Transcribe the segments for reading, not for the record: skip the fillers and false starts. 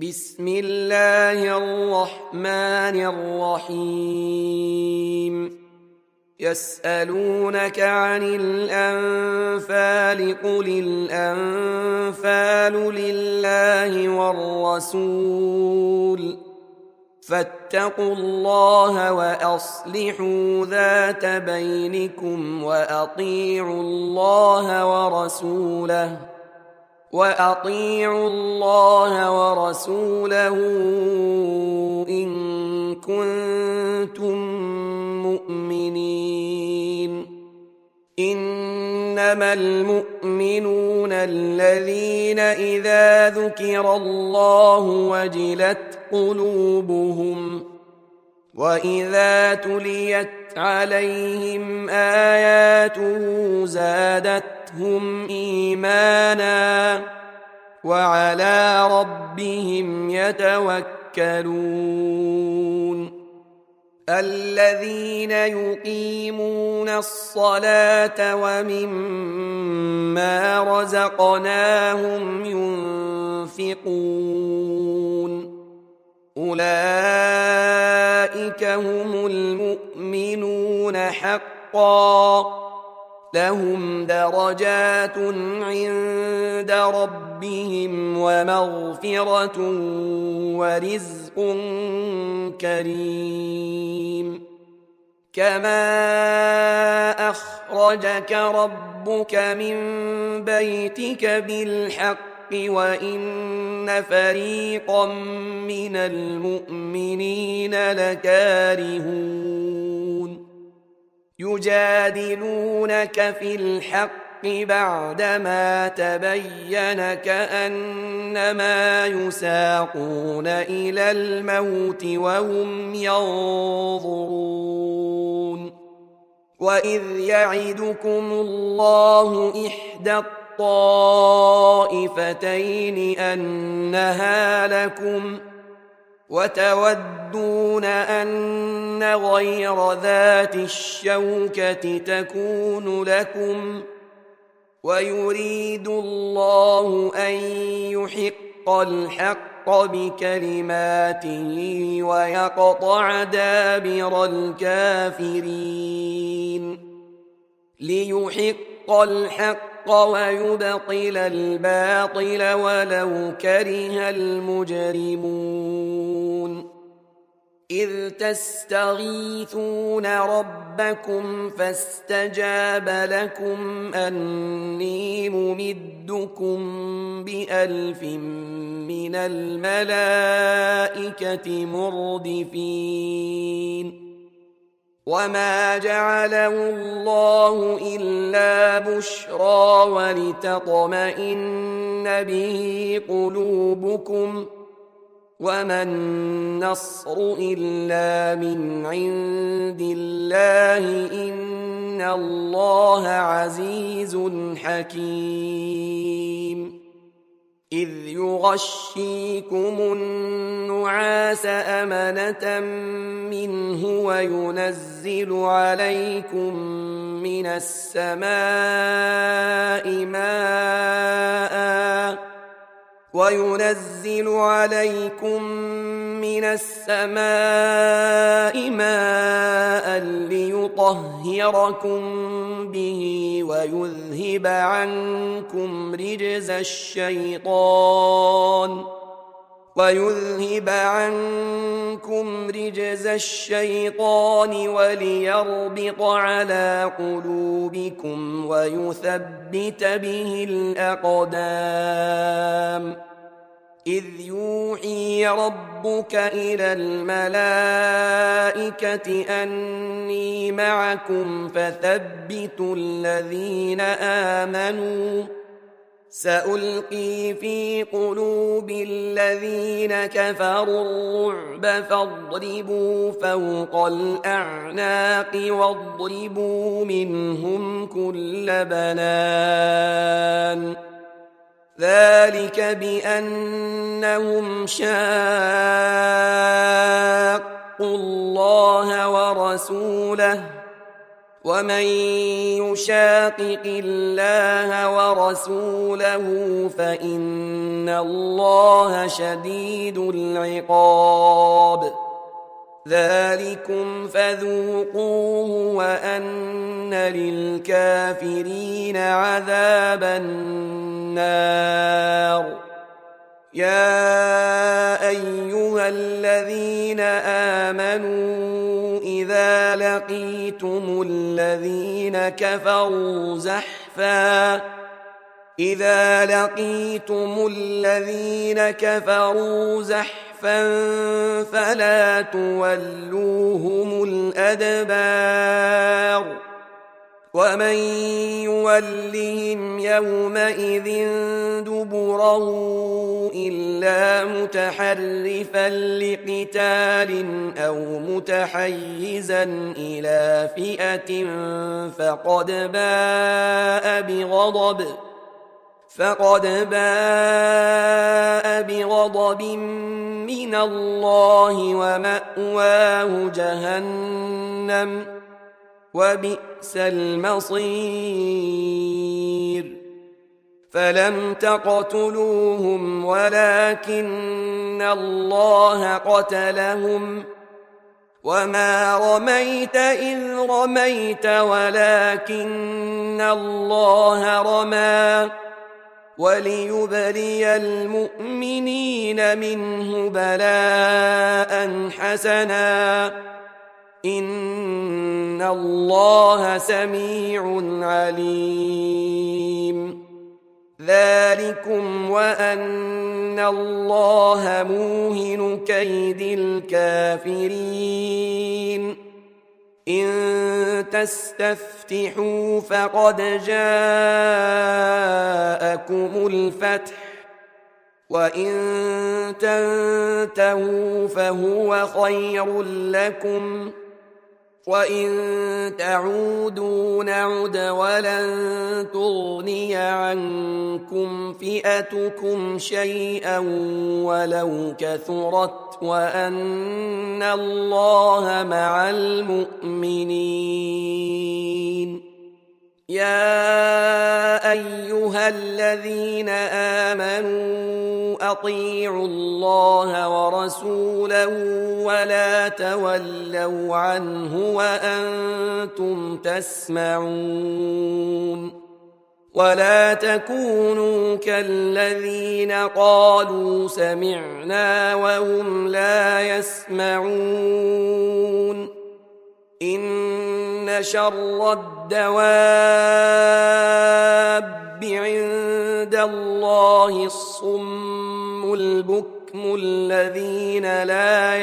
بسم الله الرحمن الرحيم يسألونك عن الأنفال قل الأنفال لله والرسول فاتقوا الله وأصلحوا ذات بينكم وأطيعوا الله ورسوله إن كنتم مؤمنين إنما المؤمنون الذين إذا ذكر الله وجلت قلوبهم وإذا تليت عليهم آياته زادتهم إيمانا وعلى ربهم يتوكلون الذين يقيمون الصلاة ومما رزقناهم ينفقون أولئك هم المؤمنون حقا لهم درجات عند ربهم ومغفرة ورزق كريم كما أخرجك ربك من بيتك بالحق وإن فريقا من المؤمنين لكارهون يجادلونك في الحق بعدما تبين كأنما يساقون إلى الموت وهم ينظرون وإذ يعدكم الله إحدى الطائفتين أنها لكم وتودون أن غير ذات الشوكة تكون لكم ويريد الله أن يحق الحق بكلماته ويقطع دابر الكافرين ليحق الحق ويبطل الباطل ولو كره المجرمون إذ تستغيثون ربكم فاستجاب لكم أني ممدكم ب1000 من الملائكة مردفين وما جعله الله إلا بشرى ولتطمئن به قلوبكم وما النصر إلا من عند الله إن الله عزيز حكيم إذ يغشيكم النعاس أمنة منه وينزل عليكم من السماء ماء ليطهركم به ويذهب عنكم رجز الشيطان وليربط على قلوبكم ويثبت به الأقدام إذ يوحي ربك إلى الملائكة أني معكم فثبتوا الذين آمنوا سألقي في قلوب الذين كفروا الرعب فاضربوا فوق الأعناق واضربوا منهم كل بنان ذلك بأنهم شاقوا الله ورسوله ومن يشاقق الله ورسوله فإن الله شديد العقاب ذلكم فذوقوه وأن للكافرين عذاب النار يا أيها الذين آمنوا إذا لقيتم الذين كفروا زحفا فلا تولوهم الأدبار ومن يولهم يومئذ دبره إلا متحرفا لقتال أو متحيزا إلى فئة فقد باء بغضب من الله ومأواه جهنم وبئس المصير فلم تقتلوهم ولكن الله قتلهم وما رميت إذ رميت ولكن الله رمى وليبلي المؤمنين منه بلاء حسنا إن الله سميع عليم ذلكم وأن الله موهن كيد الكافرين إن تستفتحوا فقد جاءكم الفتح وإن تنتهوا فهو خير لكم وإن تعودوا نعد ولن تغني عنكم فئتكم شيئا ولو كثرت وأن الله مع المؤمنين يا أيها الذين آمنوا أطيعوا الله ورسوله ولا تولوا عنه وأنتم تسمعون ولا تكونوا كالذين قالوا سمعنا وهم لا يسمعون إن شر الدواب عند الله الصم البكم الذين لا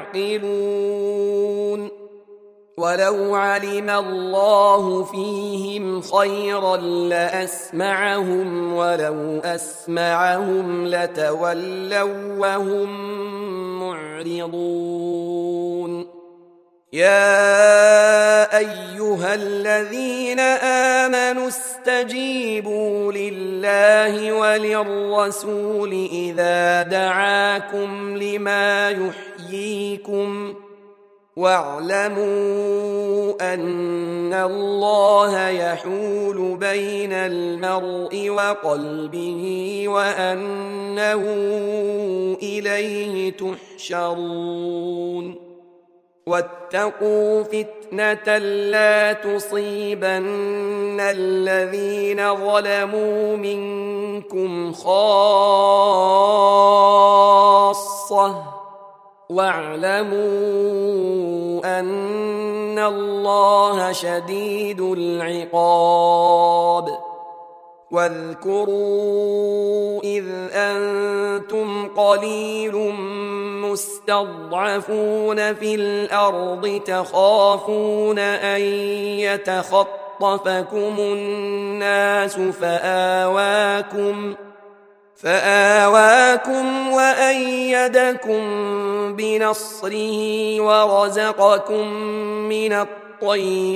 يعقلون ولو علم الله فيهم خيرا لأسمعهم ولو أسمعهم لتولوا وهم معرضون يا أيها الذين آمنوا استجيبوا لله وللرسول إذا دعاكم لما يحييكم واعلموا أن الله يحول بين المرء وقلبه وأنه إليه تحشرون واتقوا فتنة لا تصيبن الذين ظلموا منكم خاصة واعلموا أن الله شديد العقاب واذكروا إذ أنتم قليل مستضعفون في الأرض تخافون أن يتخطفكم الناس فآواكم وأيدكم بنصره ورزقكم من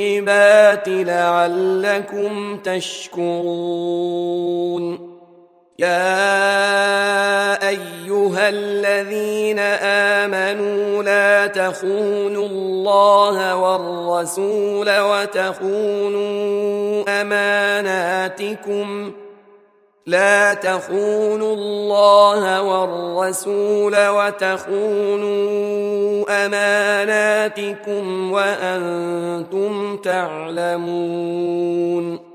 الطيبات لعلكم تشكرون يا أيها الذين آمنوا لا تخونوا الله والرسول وتخونوا أماناتكم وأنتم تعلمون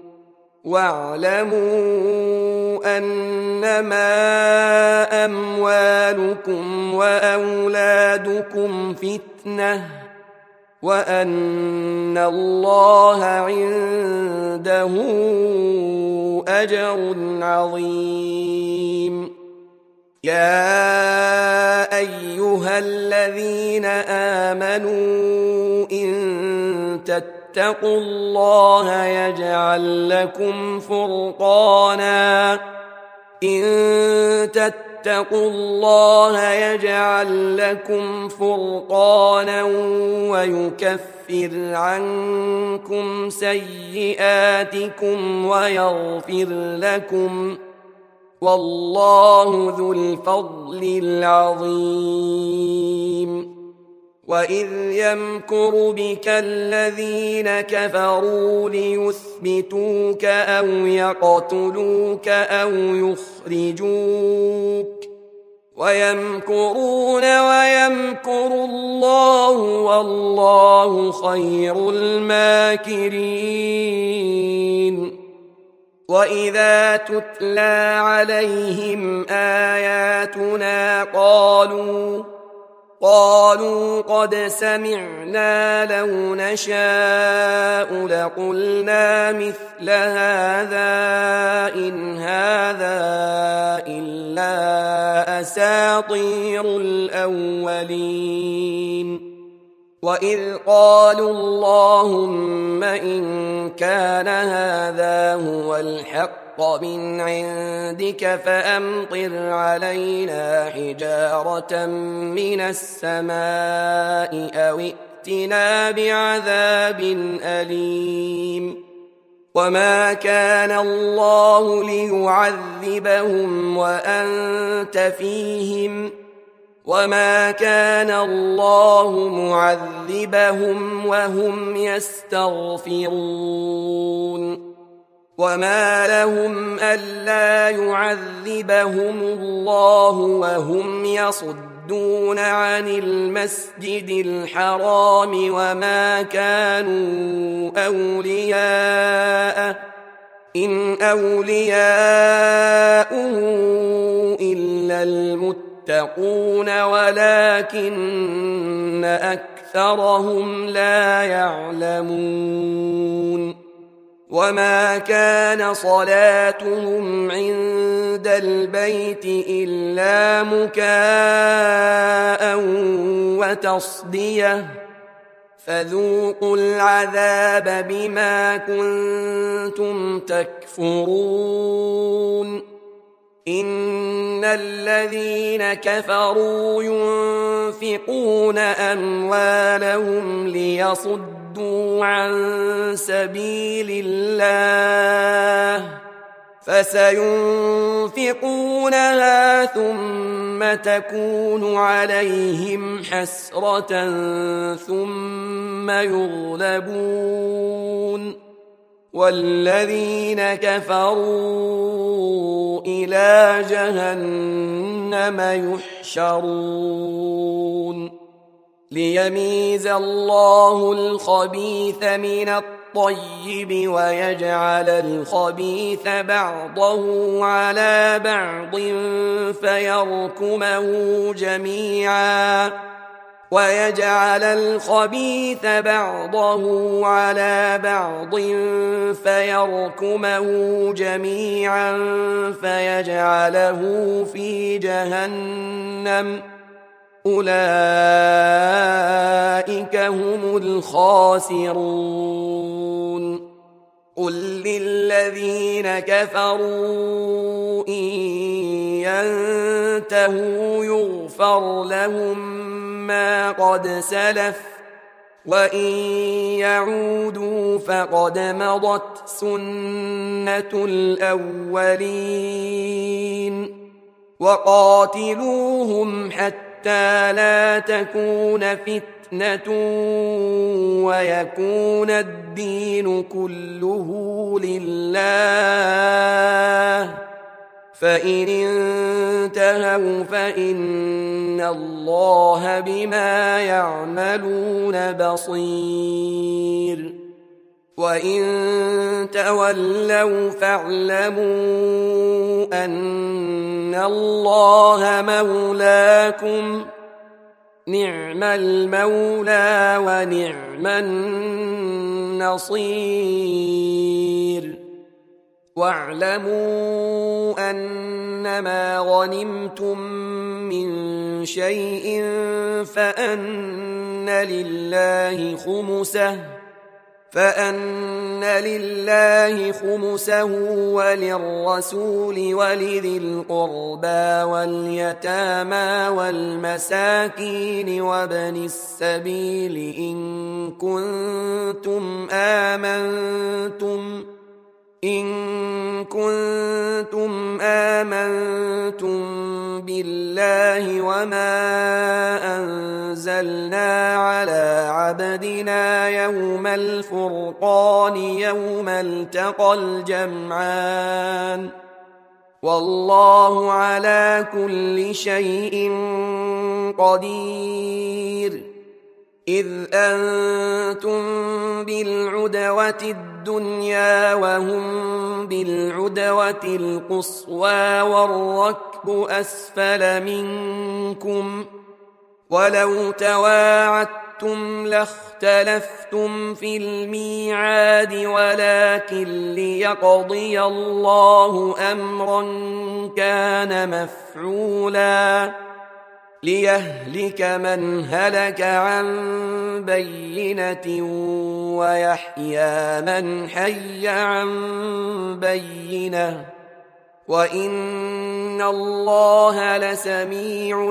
واعلموا أنما أموالكم وأولادكم فتنة وأن الله عنده أجر عظيم. يا أيها الذين آمنوا إن تتقوا الله يجعل لكم فرقانا ويكفر عنكم سيئاتكم ويغفر لكم والله ذو الفضل العظيم. وإذ يمكر بك الذين كفروا ليثبتوك أو يقتلوك أو يخرجوك ويمكرون ويمكر الله والله خير الماكرين. وإذا تتلى عليهم آياتنا قالوا قد سمعنا لو نشاء لقلنا مثل هذا إن هذا إلا أساطير الأولين. وإذ قالوا اللهم إن كان هذا هو الحق من عندك فأمطر علينا حجارة من السماء أو ائتنا بعذاب أليم. وما كان الله ليعذبهم وأنت فيهم وما كان الله معذبهم وهم يستغفرون. وما لهم ألا يعذبهم الله وهم يصدون عن المسجد الحرام وما كانوا أولياءه إن أولياؤه إلا المتقون ولكن أكثرهم لا يعلمون. وما كان صلاتهم عند البيت إلا مكاء وتصدية فذوقوا العذاب بما كنتم تكفرون. إن الذين كفروا ينفقون أموالهم ليصدوا عن سبيل الله فسينفقونها ثم تكون عليهم حسرة ثم يغلبون والذين كفروا إلى جهنم يحشرون. ليميز الله الخبيث من الطيب ويجعل الخبيث بعضه على بعض فيركمه جميعا فيجعله في جهنم أولئك هم الخاسرون. قل للذين كفروا إن ينتهوا يغفر لهم ما قد سلف وإن يعودوا فقد مضت سنة الأولين وقاتلوهم حتى لا تكون فتنة ويكون الدين كله لله فإن انتهوا فإن الله بما يعملون بصير وإن تولوا فاعلموا أن الله مولاكم نعم المولى ونعم النصير واعلموا أنما غنمتم من شيء فأن لله خمسه وللرسول ولذي القربى واليتامى والمساكين وابن السبيل إن كنتم آمنتم بالله وما أنزلنا على عبدنا يوم الفرقان يوم التقى الجمعان والله على كل شيء قدير إذ أنتم بالعدوة الدنيا وهم بالعدوة القصوى والركب أسفل منكم ولو تواعدتم لاختلفتم في الميعاد ولكن ليقضي الله أمرا كان مفعولا ليهلك من هلك عن بينة ويحيى من حي عن بينة وإن الله لسميع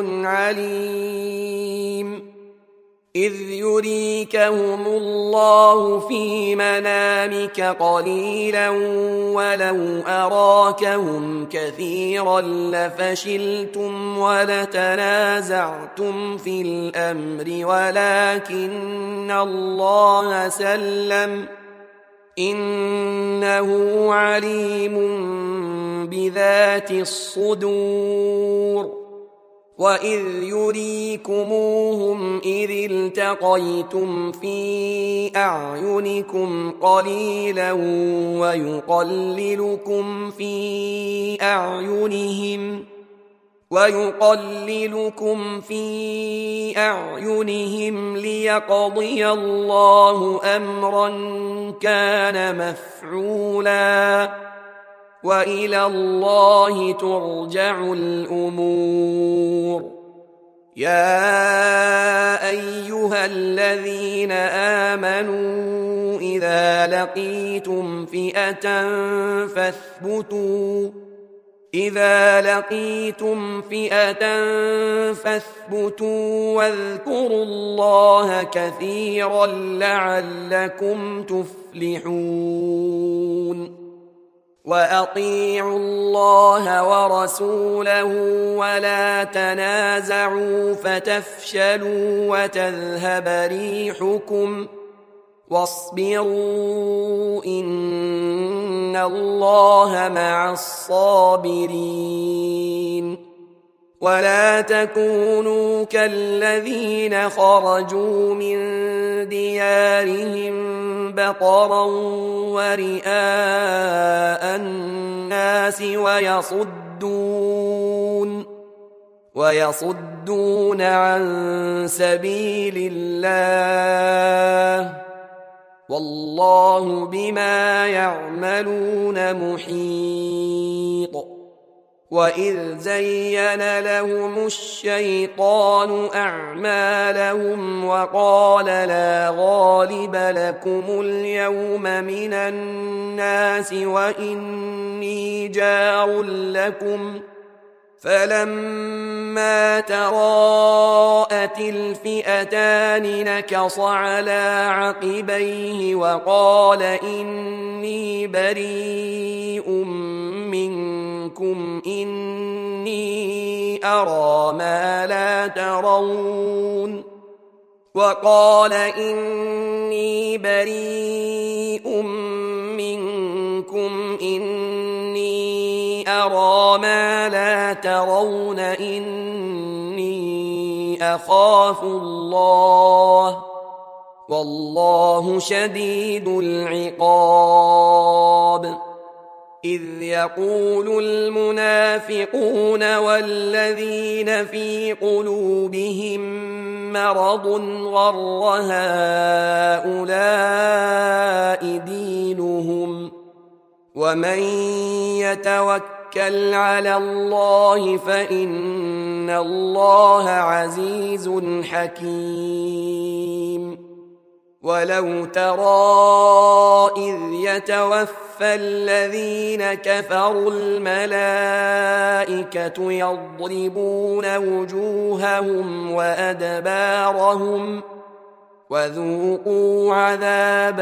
عليم إذ يريكهم الله في منامك قليلا ولو أراكهم كثيرا لفشلتم ولتنازعتم في الأمر ولكن الله سلم إنه عليم بذات الصدور وإذ يريكموهم إذ التقيتم في أعينكم قليلا ويقللكم في أعينهم ليقضي الله أمرا كان مفعولا وإلى الله ترجع الأمور يا أيها الذين آمنوا إذا لقيتم فئة فاثبتوا واذكروا الله كثيرا لعلكم تفلحون وأطيعوا الله ورسوله ولا تنازعوا فتفشلوا وتذهب ريحكم واصبروا إن الله مع الصابرين ولا تكونوا كالذين خرجوا من ديارهم بطرا ورئاء الناس ويصدون عن سبيل الله والله بما يعملون محيط وإذ زين لهم الشيطان أعمالهم وقال لا غالب لكم اليوم من الناس وإني جار لكم فلما تراءت الفئتان نكص على عقبيه وقال إني بريء منكم إني أرى ما لا ترون إني أخاف الله والله شديد العقاب إذ يقول المنافقون والذين في قلوبهم مرض غر هؤلاء دينهم ومن يتوكل على الله فإن الله عزيز حكيم ولو ترى إذ يتوفى الذين كفروا الملائكة يضربون وجوههم وأدبارهم وذوقوا عذاب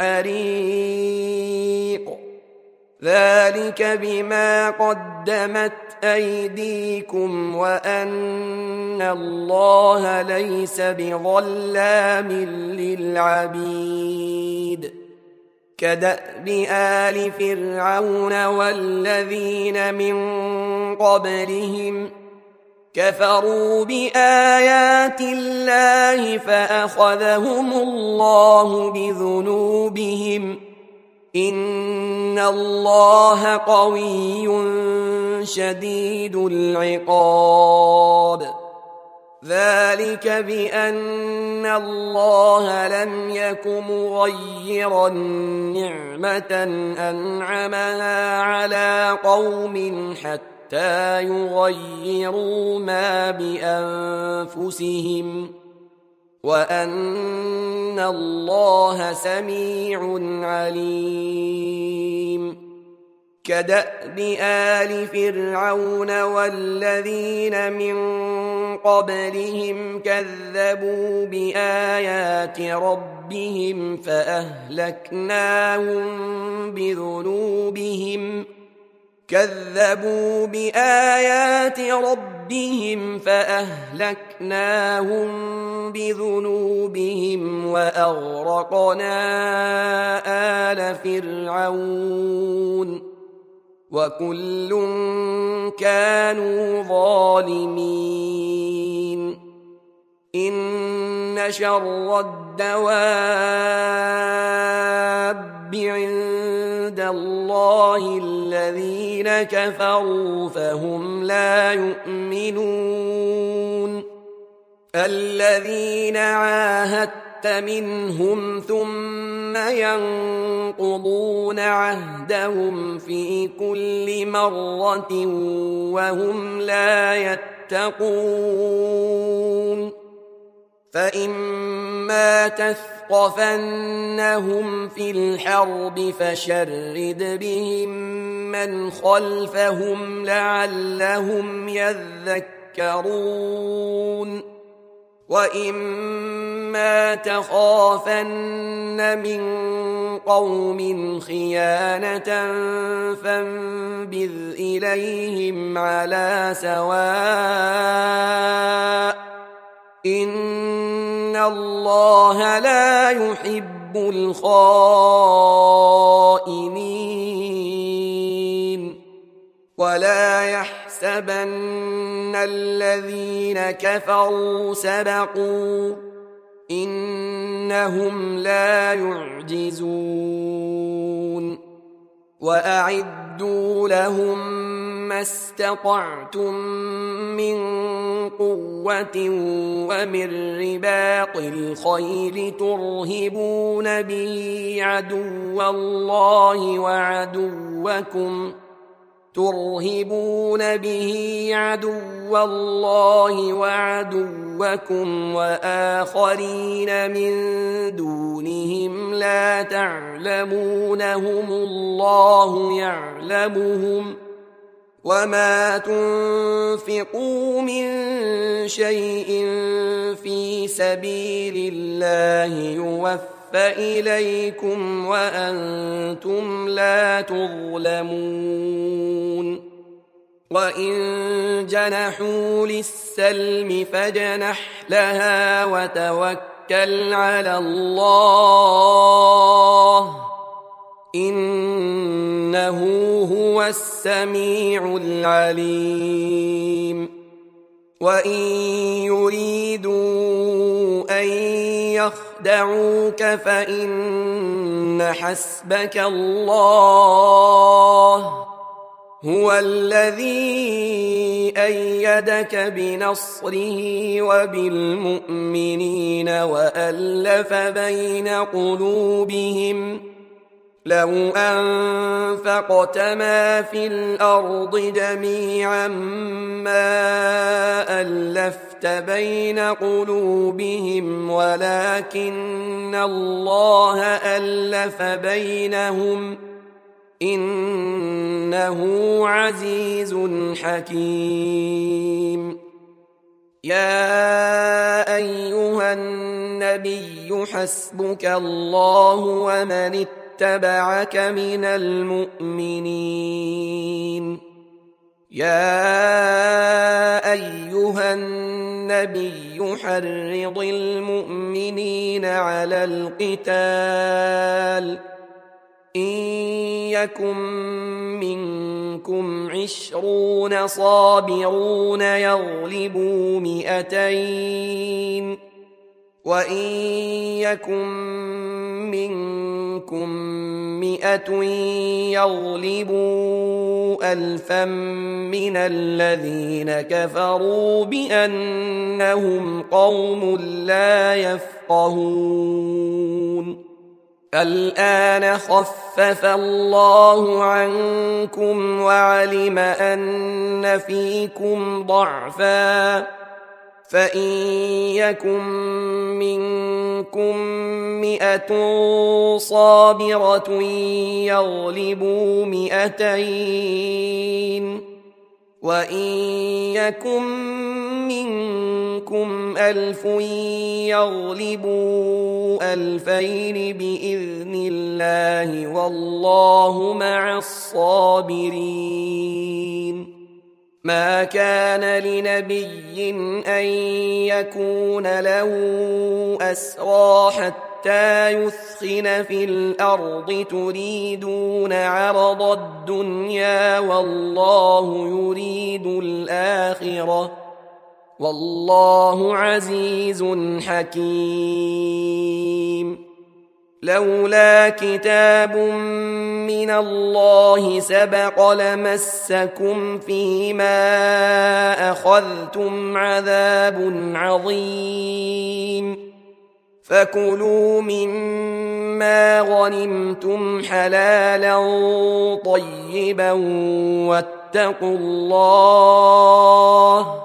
الحريق ذلك بما قدمت أيديكم وأن الله ليس بظلام للعبيد كدأب آل فرعون والذين من قبلهم كفروا بآيات الله فأخذهم الله بذنوبهم إن الله قوي شديد العقاب ذلك بأن الله لم يك مغيرا نعمة أنعمها على قوم حتى يغيروا ما بأنفسهم وأن الله سميع عليم كدأب آل فرعون والذين من قبلهم كذبوا بآيات ربهم فأهلكناهم بذنوبهم وأغرقنا آل فرعون وكل كانوا ظالمين إن شر الدواب عند الله الذين كفروا فهم لا يؤمنون الذين عاهدت منهم ثم ينقضون عهدهم في كل مرة وهم لا يتقون فإما تثقفنهم في الحرب فشرد بهم من خلفهم لعلهم يذكرون وإما تخافن من قوم خيانة فانبذ إليهم على سواء إن الله لا يحب الخائنين ولا يحسبن الذين كفروا سبقوا إنهم لا يعجزون وأعدوا لهم ما استطعتم من قوة ومن رباط الخيل ترهبون به عدو الله وعدوكم وآخرين من دونهم لا تعلمونهم الله يعلمهم وما تنفقوا من شيء في سبيل الله يوفى إليكم وأنتم لا تظلمون وإن جنحوا للسلم فاجنح لها وتوكل على الله إنه هو السميع العليم وإن يريدوا أن يخدعوك فإن حسبك الله هو الذي أيدك بنصره وبالمؤمنين وألف بين قلوبهم لو أنفقت ما في الأرض جميعا ما ألفت بين قلوبهم ولكن الله ألف بينهم إنه عزيز حكيم يا أيها النبي حسبك الله ومن اتبعك من المؤمنين يا أيها النبي حرض المؤمنين على القتال إن يكن منكم 20 صابرون يغلبوا 200 وإن يكن منكم 100 يغلبوا 1000 من الذين كفروا بأنهم قوم لا يفقهون الآن خفف الله عنكم وعلم أن فيكم ضعفا فإن يكن منكم 100 صابرة يغلبوا 200 وإن يكن منكم 1000 يغلبوا 2000 بإذن الله والله مع الصابرين ما كان لنبي أن يكون له أسرى حتى يثخن في الأرض تريدون عرض الدنيا والله يريد الآخرة والله عزيز حكيم لولا كتاب من الله سبق لمسكم فيما أخذتم عذاب عظيم فكلوا مما غنمتم حلالا طيبا واتقوا الله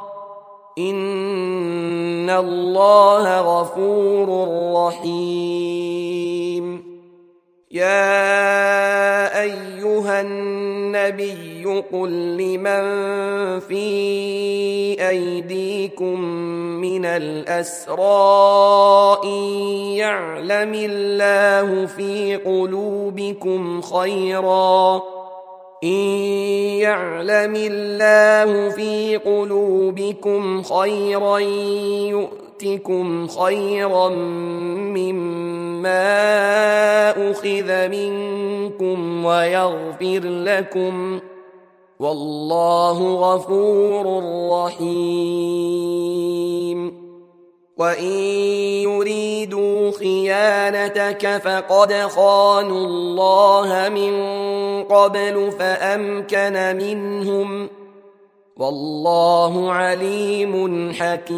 إن الله غفور رحيم يا أيها النبي قل لمن في أيديكم من الأسرى إن يعلم الله في قلوبكم خيرا يؤتكم خيرا مما أخذ منكم ويغفر لكم والله غفور رحيم وإن يريدوا خيانتك فقد خانوا الله من قبل فأمكن منهم والله عليم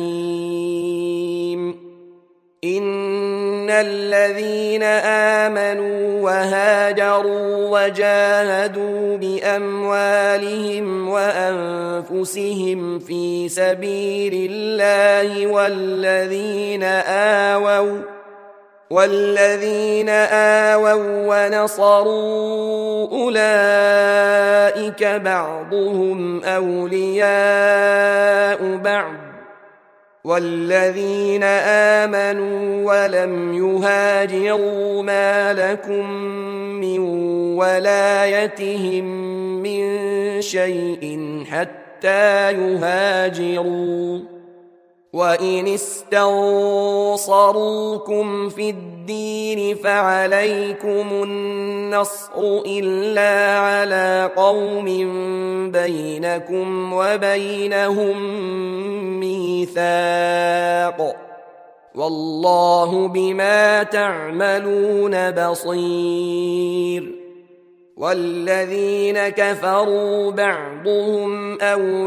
حكيم إن الذين آمنوا وهاجروا وجاهدوا بأموالهم وأنفسهم في سبيل الله والذين آووا ونصروا أولئك بعضهم أولياء بعض والذين آمنوا ولم يهاجروا ما لكم من ولايتهم من شيء حتى يهاجروا وإن استنصروكم في الدين فعليكم النصر إلا على قوم بينكم وبينهم ميثاق والله بما تعملون بصير والذين كفروا بعضهم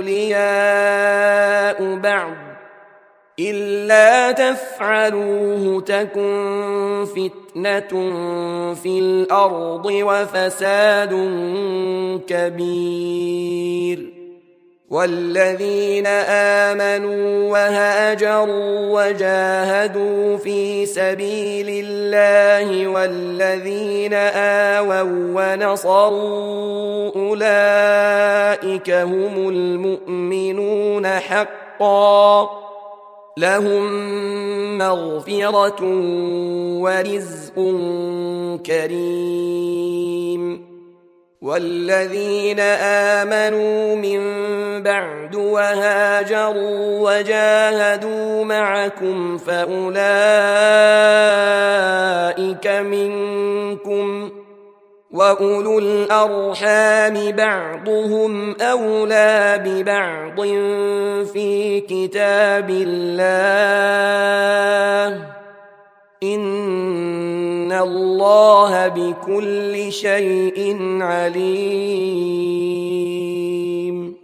أولياء بعض إلا تفعلوه تكن فتنة في الأرض وفساد كبير والذين آمنوا وهاجروا وجاهدوا في سبيل الله والذين آووا ونصروا أولئك هم المؤمنون حقا لهم مغفرة ورزق كريم والذين آمنوا من بعد وهاجروا وجاهدوا معكم فأولئك منكم وأولو الأرحام بعضهم أولى ببعض في كتاب الله إن الله بكل شيء عليم